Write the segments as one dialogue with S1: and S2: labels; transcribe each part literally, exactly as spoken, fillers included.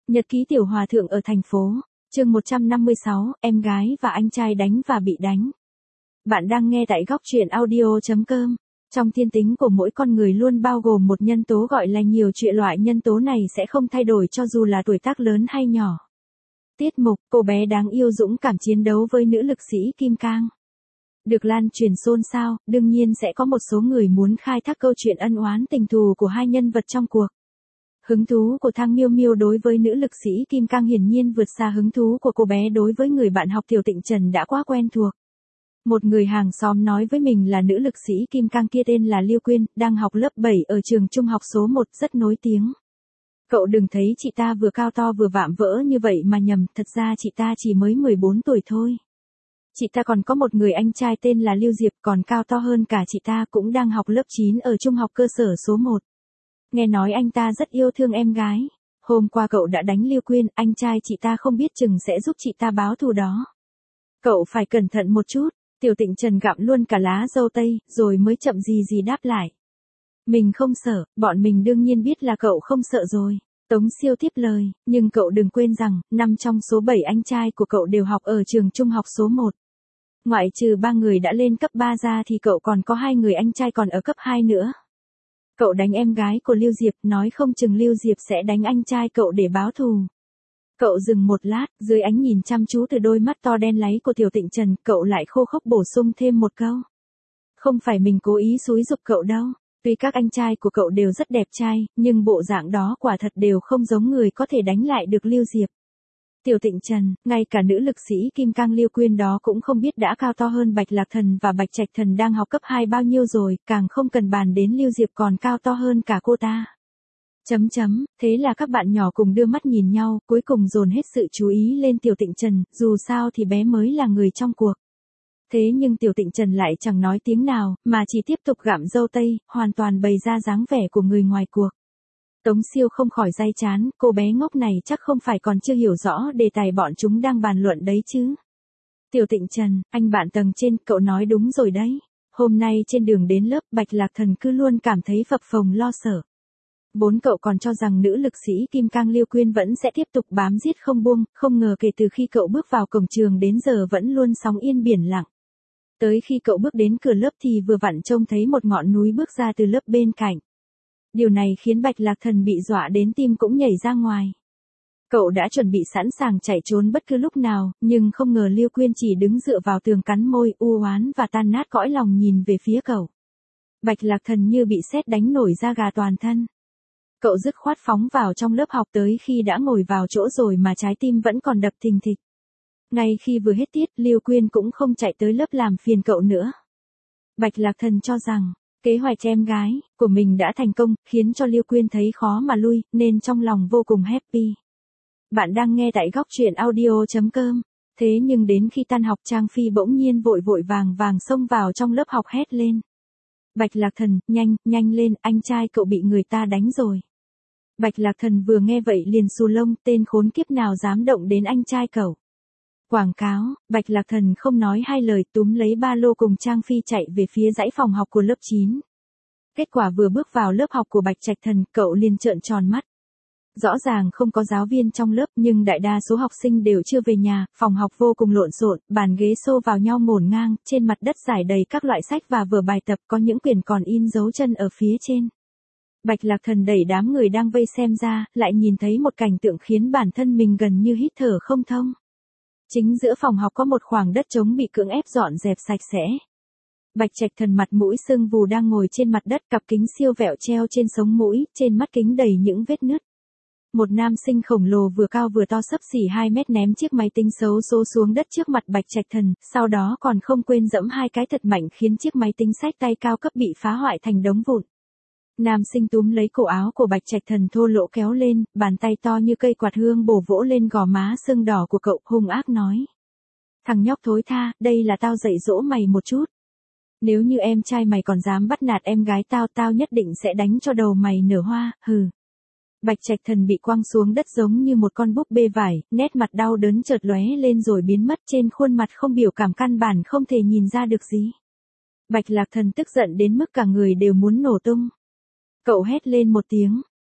S1: Nhật ký tiểu hòa thượng ở thành phố, chương một trăm năm mươi sáu, em gái và anh trai đánh và bị đánh. Bạn đang nghe tại góc truyện audio chấm com. Trong thiên tính của mỗi con người luôn bao gồm một nhân tố gọi là nhiều chuyện, loại nhân tố này sẽ không thay đổi cho dù là tuổi tác lớn hay nhỏ. Tiết mục, cô bé đáng yêu dũng cảm chiến đấu với nữ lực sĩ Kim Cang. Được lan truyền xôn xao, đương nhiên sẽ có một số người muốn khai thác câu chuyện ân oán tình thù của hai nhân vật trong cuộc. Hứng thú của Thang Miêu Miêu đối với nữ lực sĩ Kim Cang hiển nhiên vượt xa hứng thú của cô bé đối với người bạn học Tiểu Tịnh Trần đã quá quen thuộc. Một người hàng xóm nói với mình là nữ lực sĩ Kim Cang kia tên là Liêu Quyên, đang học lớp bảy ở trường trung học số một, rất nổi tiếng. Cậu đừng thấy chị ta vừa cao to vừa vạm vỡ như vậy mà nhầm, thật ra chị ta chỉ mới mười bốn tuổi thôi. Chị ta còn có một người anh trai tên là Lưu Diệp, còn cao to hơn cả chị ta, cũng đang học lớp chín ở trung học cơ sở số một. Nghe nói anh ta rất yêu thương em gái. Hôm qua cậu đã đánh Liêu Quyên, anh trai chị ta không biết chừng sẽ giúp chị ta báo thù đó. Cậu phải cẩn thận một chút. Tiểu Tịnh Trần gặm luôn cả lá dâu tây, rồi mới chậm gì gì đáp lại. Mình không sợ, bọn mình đương nhiên biết là cậu không sợ rồi. Tống Siêu tiếp lời, nhưng cậu đừng quên rằng, năm trong số bảy anh trai của cậu đều học ở trường trung học số một. Ngoại trừ ba người đã lên cấp ba ra thì cậu còn có hai người anh trai còn ở cấp hai nữa. Cậu đánh em gái của Lưu Diệp, nói không chừng Lưu Diệp sẽ đánh anh trai cậu để báo thù. Cậu dừng một lát, dưới ánh nhìn chăm chú từ đôi mắt to đen láy của Tiểu Tịnh Trần, cậu lại khô khốc bổ sung thêm một câu. Không phải mình cố ý xúi giục cậu đâu. Tuy các anh trai của cậu đều rất đẹp trai, nhưng bộ dạng đó quả thật đều không giống người có thể đánh lại được Lưu Diệp. Tiểu Tịnh Trần, ngay cả nữ lực sĩ Kim Cang Liêu Quyên đó cũng không biết đã cao to hơn Bạch Lạc Thần và Bạch Trạch Thần đang học cấp hai bao nhiêu rồi, càng không cần bàn đến Lưu Diệp còn cao to hơn cả cô ta. Chấm chấm, thế là các bạn nhỏ cùng đưa mắt nhìn nhau, cuối cùng dồn hết sự chú ý lên Tiểu Tịnh Trần, dù sao thì bé mới là người trong cuộc. Thế nhưng Tiểu Tịnh Trần lại chẳng nói tiếng nào, mà chỉ tiếp tục gặm dâu tây, hoàn toàn bày ra dáng vẻ của người ngoài cuộc. Tống Siêu không khỏi day chán, cô bé ngốc này chắc không phải còn chưa hiểu rõ đề tài bọn chúng đang bàn luận đấy chứ. Tiểu Tịnh Trần, anh bạn tầng trên, cậu nói đúng rồi đấy. Hôm nay trên đường đến lớp, Bạch Lạc Thần cứ luôn cảm thấy phập phồng lo sợ. Bốn cậu còn cho rằng nữ lực sĩ Kim Cang Liêu Quyên vẫn sẽ tiếp tục bám giết không buông, không ngờ kể từ khi cậu bước vào cổng trường đến giờ vẫn luôn sóng yên biển lặng. Tới khi cậu bước đến cửa lớp thì vừa vặn trông thấy một ngọn núi bước ra từ lớp bên cạnh. Điều này khiến Bạch Lạc Thần bị dọa đến tim cũng nhảy ra ngoài. Cậu đã chuẩn bị sẵn sàng chạy trốn bất cứ lúc nào, nhưng không ngờ Liêu Quyên chỉ đứng dựa vào tường cắn môi, u oán và tan nát cõi lòng nhìn về phía cậu. Bạch Lạc Thần như bị sét đánh nổi da gà toàn thân. Cậu dứt khoát phóng vào trong lớp học, tới khi đã ngồi vào chỗ rồi mà trái tim vẫn còn đập thình thịch. Ngay khi vừa hết tiết, Liêu Quyên cũng không chạy tới lớp làm phiền cậu nữa. Bạch Lạc Thần cho rằng, kế hoạch em gái của mình đã thành công, khiến cho Liêu Quyên thấy khó mà lui, nên trong lòng vô cùng happy. Bạn đang nghe tại góc truyện audio chấm com. Thế nhưng đến khi tan học, Trang Phi bỗng nhiên vội vội vàng vàng xông vào trong lớp học hét lên. Bạch Lạc Thần, nhanh, nhanh lên, anh trai cậu bị người ta đánh rồi. Bạch Lạc Thần vừa nghe vậy liền xù lông, tên khốn kiếp nào dám động đến anh trai cậu. Quảng cáo, Bạch Lạc Thần không nói hai lời túm lấy ba lô cùng Trang Phi chạy về phía dãy phòng học của lớp chín. Kết quả vừa bước vào lớp học của Bạch Trạch Thần, cậu liền trợn tròn mắt. Rõ ràng không có giáo viên trong lớp nhưng đại đa số học sinh đều chưa về nhà, phòng học vô cùng lộn xộn, bàn ghế xô vào nhau ngổn ngang, trên mặt đất rải đầy các loại sách và vở bài tập, có những quyển còn in dấu chân ở phía trên. Bạch Lạc Thần đẩy đám người đang vây xem ra, lại nhìn thấy một cảnh tượng khiến bản thân mình gần như hít thở không thông. Chính giữa phòng học có một khoảng đất trống bị cưỡng ép dọn dẹp sạch sẽ. Bạch Trạch Thần mặt mũi sưng vù đang ngồi trên mặt đất, cặp kính siêu vẹo treo trên sống mũi, trên mắt kính đầy những vết nứt. Một nam sinh khổng lồ vừa cao vừa to xấp xỉ hai mét ném chiếc máy tính xấu số xuống đất trước mặt Bạch Trạch Thần, sau đó còn không quên dẫm hai cái thật mạnh khiến chiếc máy tính xách tay cao cấp bị phá hoại thành đống vụn. Nam sinh túm lấy cổ áo của Bạch Trạch Thần thô lỗ kéo lên, bàn tay to như cây quạt hương bổ vỗ lên gò má sưng đỏ của cậu, hung ác nói. Thằng nhóc thối tha, đây là tao dạy dỗ mày một chút. Nếu như em trai mày còn dám bắt nạt em gái tao, tao nhất định sẽ đánh cho đầu mày nở hoa, hừ. Bạch Trạch Thần bị quăng xuống đất giống như một con búp bê vải, nét mặt đau đớn chợt lóe lên rồi biến mất, trên khuôn mặt không biểu cảm, căn bản không thể nhìn ra được gì. Bạch Lạc Thần tức giận đến mức cả người đều muốn nổ tung. Cậu hét lên một tiếng,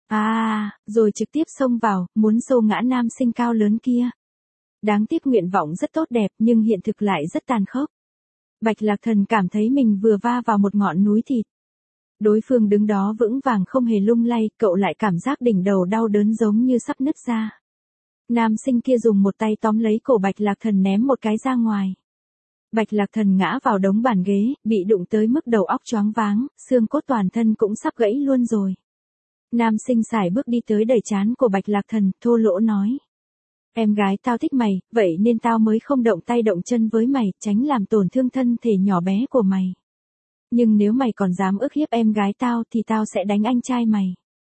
S1: À, rồi trực tiếp xông vào, muốn xô ngã nam sinh cao lớn kia. Đáng tiếc nguyện vọng rất tốt đẹp nhưng hiện thực lại rất tàn khốc. Bạch Lạc Thần cảm thấy mình vừa va vào một ngọn núi thịt. Đối phương đứng đó vững vàng không hề lung lay, cậu lại cảm giác đỉnh đầu đau đớn giống như sắp nứt ra. Nam sinh kia dùng một tay tóm lấy cổ Bạch Lạc Thần ném một cái ra ngoài. Bạch Lạc Thần ngã vào đống bàn ghế, bị đụng tới mức đầu óc choáng váng, xương cốt toàn thân cũng sắp gãy luôn rồi. Nam sinh sải bước đi tới đẩy trán của Bạch Lạc Thần, thô lỗ nói. Em gái tao thích mày, vậy nên tao mới không động tay động chân với mày, tránh làm tổn thương thân thể nhỏ bé của mày. Nhưng nếu mày còn dám ức hiếp em gái tao thì tao sẽ đánh anh trai mày.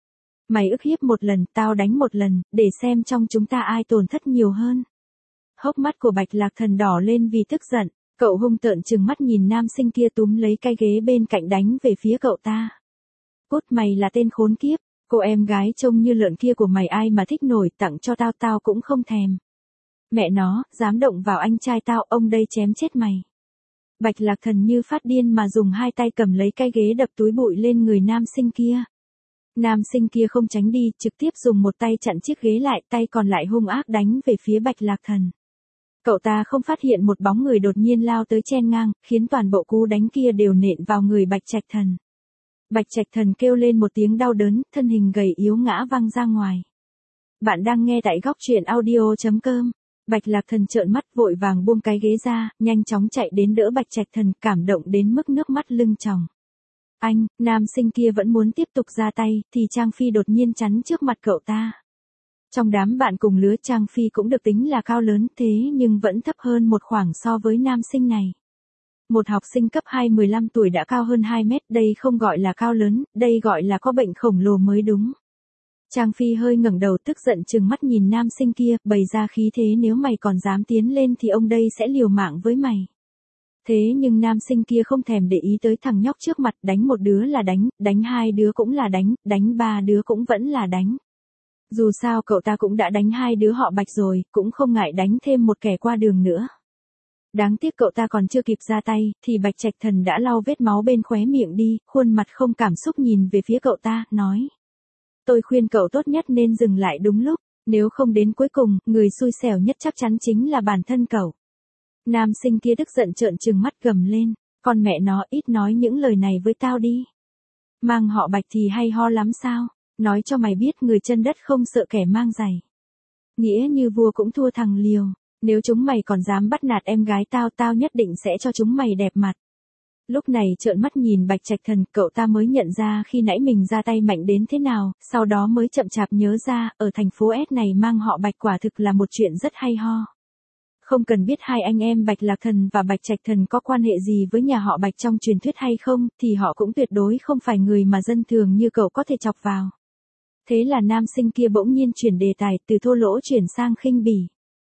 S1: Mày ức hiếp một lần, tao đánh một lần, để xem trong chúng ta ai tổn thất nhiều hơn. Hốc mắt của Bạch Lạc Thần đỏ lên vì tức giận, cậu hung tợn trừng mắt nhìn nam sinh kia túm lấy cái ghế bên cạnh đánh về phía cậu ta. Cút, mày là tên khốn kiếp, cô em gái trông như lợn kia của mày ai mà thích nổi, tặng cho tao tao cũng không thèm. Mẹ nó, dám động vào anh trai tao, ông đây chém chết mày. Bạch Lạc Thần như phát điên mà dùng hai tay cầm lấy cái ghế đập túi bụi lên người nam sinh kia. Nam sinh kia không tránh đi, trực tiếp dùng một tay chặn chiếc ghế lại, tay còn lại hung ác đánh về phía Bạch Lạc Thần. Cậu ta không phát hiện một bóng người đột nhiên lao tới chen ngang, khiến toàn bộ cú đánh kia đều nện vào người Bạch Trạch Thần. Bạch Trạch Thần kêu lên một tiếng đau đớn, thân hình gầy yếu ngã văng ra ngoài. Bạn đang nghe tại góc truyện audio chấm com. Bạch Lạc Thần trợn mắt vội vàng buông cái ghế ra, nhanh chóng chạy đến đỡ Bạch Trạch Thần, cảm động đến mức nước mắt lưng tròng. Anh, nam sinh kia vẫn muốn tiếp tục ra tay, thì Trang Phi đột nhiên chắn trước mặt cậu ta. Trong đám bạn cùng lứa Trang Phi cũng được tính là cao lớn thế nhưng vẫn thấp hơn một khoảng so với nam sinh này. Một học sinh cấp hai mười lăm tuổi đã cao hơn hai mét, đây không gọi là cao lớn, đây gọi là có bệnh khổng lồ mới đúng. Trang Phi hơi ngẩng đầu tức giận trừng mắt nhìn nam sinh kia, bày ra khí thế nếu mày còn dám tiến lên thì ông đây sẽ liều mạng với mày. Thế nhưng nam sinh kia không thèm để ý tới thằng nhóc trước mặt, đánh một đứa là đánh, đánh hai đứa cũng là đánh, đánh ba đứa cũng vẫn là đánh. Dù sao cậu ta cũng đã đánh hai đứa họ Bạch rồi, cũng không ngại đánh thêm một kẻ qua đường nữa. Đáng tiếc cậu ta còn chưa kịp ra tay, thì Bạch Trạch Thần đã lau vết máu bên khóe miệng đi, khuôn mặt không cảm xúc nhìn về phía cậu ta, nói. Tôi khuyên cậu tốt nhất nên dừng lại đúng lúc, nếu không đến cuối cùng, người xui xẻo nhất chắc chắn chính là bản thân cậu. Nam sinh kia tức giận trợn trừng mắt gầm lên, con mẹ nó ít nói những lời này với tao đi. Mang họ Bạch thì hay ho lắm sao, nói cho mày biết người chân đất không sợ kẻ mang giày. Nghĩa như vua cũng thua thằng liều, nếu chúng mày còn dám bắt nạt em gái tao tao nhất định sẽ cho chúng mày đẹp mặt. Lúc này trợn mắt nhìn Bạch Trạch Thần, cậu ta mới nhận ra khi nãy mình ra tay mạnh đến thế nào, sau đó mới chậm chạp nhớ ra, ở thành phố S này mang họ Bạch quả thực là một chuyện rất hay ho. Không cần biết hai anh em Bạch Lạc Thần và Bạch Trạch Thần có quan hệ gì với nhà họ Bạch trong truyền thuyết hay không, thì họ cũng tuyệt đối không phải người mà dân thường như cậu có thể chọc vào. Thế là nam sinh kia bỗng nhiên chuyển đề tài, từ thô lỗ chuyển sang khinh bỉ.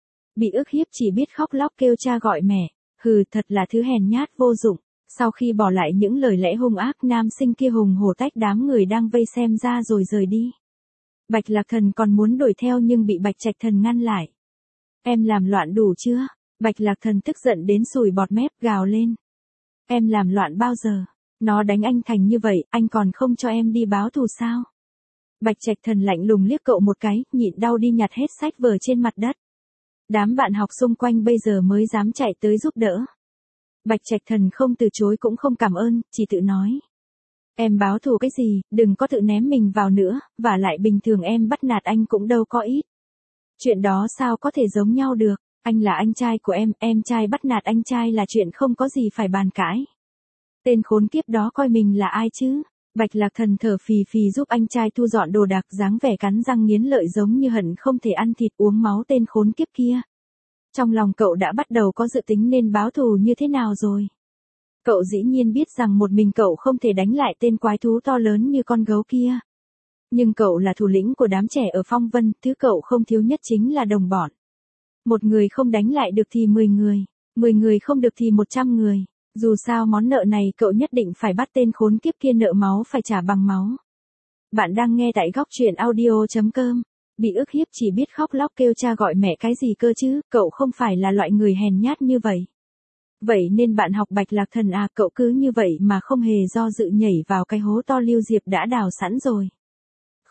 S1: Bị ức hiếp chỉ biết khóc lóc kêu cha gọi mẹ, hừ thật là thứ hèn nhát vô dụng. Sau khi bỏ lại những lời lẽ hung ác, nam sinh kia hùng hổ tách đám người đang vây xem ra rồi rời đi. Bạch Lạc Thần còn muốn đuổi theo nhưng bị Bạch Trạch Thần ngăn lại. Em làm loạn đủ chưa? Bạch Lạc Thần tức giận đến sùi bọt mép gào lên. Em làm loạn bao giờ? Nó đánh anh thành như vậy, anh còn không cho em đi báo thù sao? Bạch Trạch Thần lạnh lùng liếc cậu một cái, nhịn đau đi nhặt hết sách vở trên mặt đất. Đám bạn học xung quanh bây giờ mới dám chạy tới giúp đỡ. Bạch Trạch Thần không từ chối cũng không cảm ơn, chỉ tự nói. Em báo thù cái gì, đừng có tự ném mình vào nữa, và lại bình thường em bắt nạt anh cũng đâu có ít. Chuyện đó sao có thể giống nhau được, anh là anh trai của em, em trai bắt nạt anh trai là chuyện không có gì phải bàn cãi. Tên khốn kiếp đó coi mình là ai chứ? Bạch Lạc Thần thở phì phì giúp anh trai thu dọn đồ đạc, dáng vẻ cắn răng nghiến lợi giống như hận không thể ăn thịt uống máu tên khốn kiếp kia. Trong lòng cậu đã bắt đầu có dự tính nên báo thù như thế nào rồi. Cậu dĩ nhiên biết rằng một mình cậu không thể đánh lại tên quái thú to lớn như con gấu kia. Nhưng cậu là thủ lĩnh của đám trẻ ở Phong Vân, thứ cậu không thiếu nhất chính là đồng bọn. Một người không đánh lại được thì mười người, mười người không được thì một trăm người. Dù sao món nợ này cậu nhất định phải bắt tên khốn kiếp kia nợ máu phải trả bằng máu. Bạn đang nghe tại góc truyện audio chấm com. Bị ức hiếp chỉ biết khóc lóc kêu cha gọi mẹ cái gì cơ chứ, cậu không phải là loại người hèn nhát như vậy. Vậy nên bạn học Bạch Lạc Thần à, cậu cứ như vậy mà không hề do dự nhảy vào cái hố to Lưu Diệp đã đào sẵn rồi.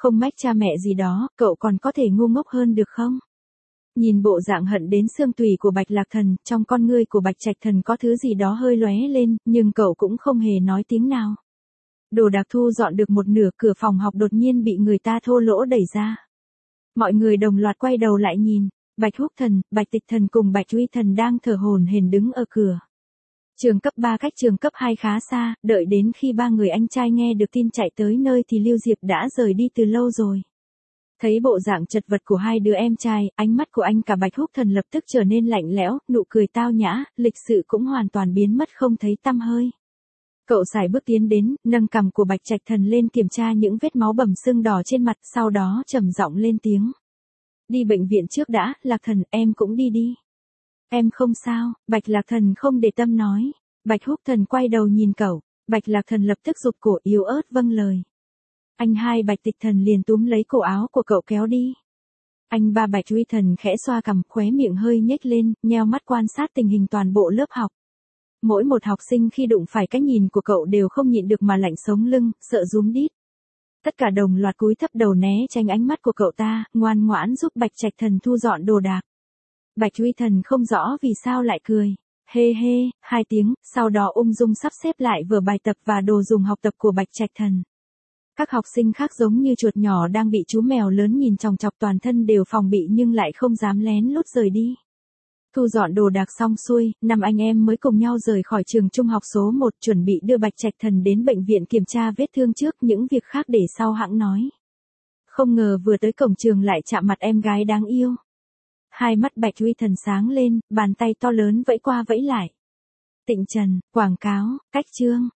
S1: Không mách cha mẹ gì đó, cậu còn có thể ngu ngốc hơn được không? Nhìn bộ dạng hận đến xương tủy của Bạch Lạc Thần, trong con ngươi của Bạch Trạch Thần có thứ gì đó hơi lóe lên, nhưng cậu cũng không hề nói tiếng nào. Đồ đạc thu dọn được một nửa, cửa phòng học đột nhiên bị người ta thô lỗ đẩy ra. Mọi người đồng loạt quay đầu lại nhìn, Bạch Húc Thần, Bạch Tịch Thần cùng Bạch Uy Thần đang thở hổn hển đứng ở cửa. Trường cấp ba cách trường cấp hai khá xa, đợi đến khi ba người anh trai nghe được tin chạy tới nơi thì Lưu Diệp đã rời đi từ lâu rồi. Thấy bộ dạng chật vật của hai đứa em trai, ánh mắt của anh cả Bạch Húc Thần lập tức trở nên lạnh lẽo, nụ cười tao nhã, lịch sự cũng hoàn toàn biến mất không thấy tăm hơi. Cậu sải bước tiến đến, nâng cằm của Bạch Trạch Thần lên kiểm tra những vết máu bầm sưng đỏ trên mặt, sau đó trầm giọng lên tiếng. Đi bệnh viện trước đã, Lạc Thần, em cũng đi đi. Em không sao, Bạch Lạc Thần không để tâm nói. Bạch Húc Thần quay đầu nhìn cậu, Bạch Lạc Thần lập tức giục cổ yếu ớt vâng lời. Anh hai Bạch Tịch Thần liền túm lấy cổ áo của cậu kéo đi. Anh ba Bạch Uy Thần khẽ xoa cằm, khóe miệng hơi nhếch lên, nheo mắt quan sát tình hình toàn bộ lớp học. Mỗi một học sinh khi đụng phải cái nhìn của cậu đều không nhịn được mà lạnh sống lưng, sợ rúm đít. Tất cả đồng loạt cúi thấp đầu né tránh ánh mắt của cậu ta, ngoan ngoãn giúp Bạch Trạch Thần thu dọn đồ đạc. Bạch Uy Thần không rõ vì sao lại cười. Hê hê, hai tiếng, sau đó ung dung sắp xếp lại vở bài tập và đồ dùng học tập của Bạch Trạch Thần. Các học sinh khác giống như chuột nhỏ đang bị chú mèo lớn nhìn chòng chọc, toàn thân đều phòng bị nhưng lại không dám lén lút rời đi. Thu dọn đồ đạc xong xuôi, năm anh em mới cùng nhau rời khỏi trường trung học số một, chuẩn bị đưa Bạch Trạch Thần đến bệnh viện kiểm tra vết thương trước, những việc khác để sau hãng nói. Không ngờ vừa tới cổng trường lại chạm mặt em gái đáng yêu. Hai mắt Bạch Uy Thần sáng lên, bàn tay to lớn vẫy qua vẫy lại. Tịnh Trần, quảng cáo, cách chương.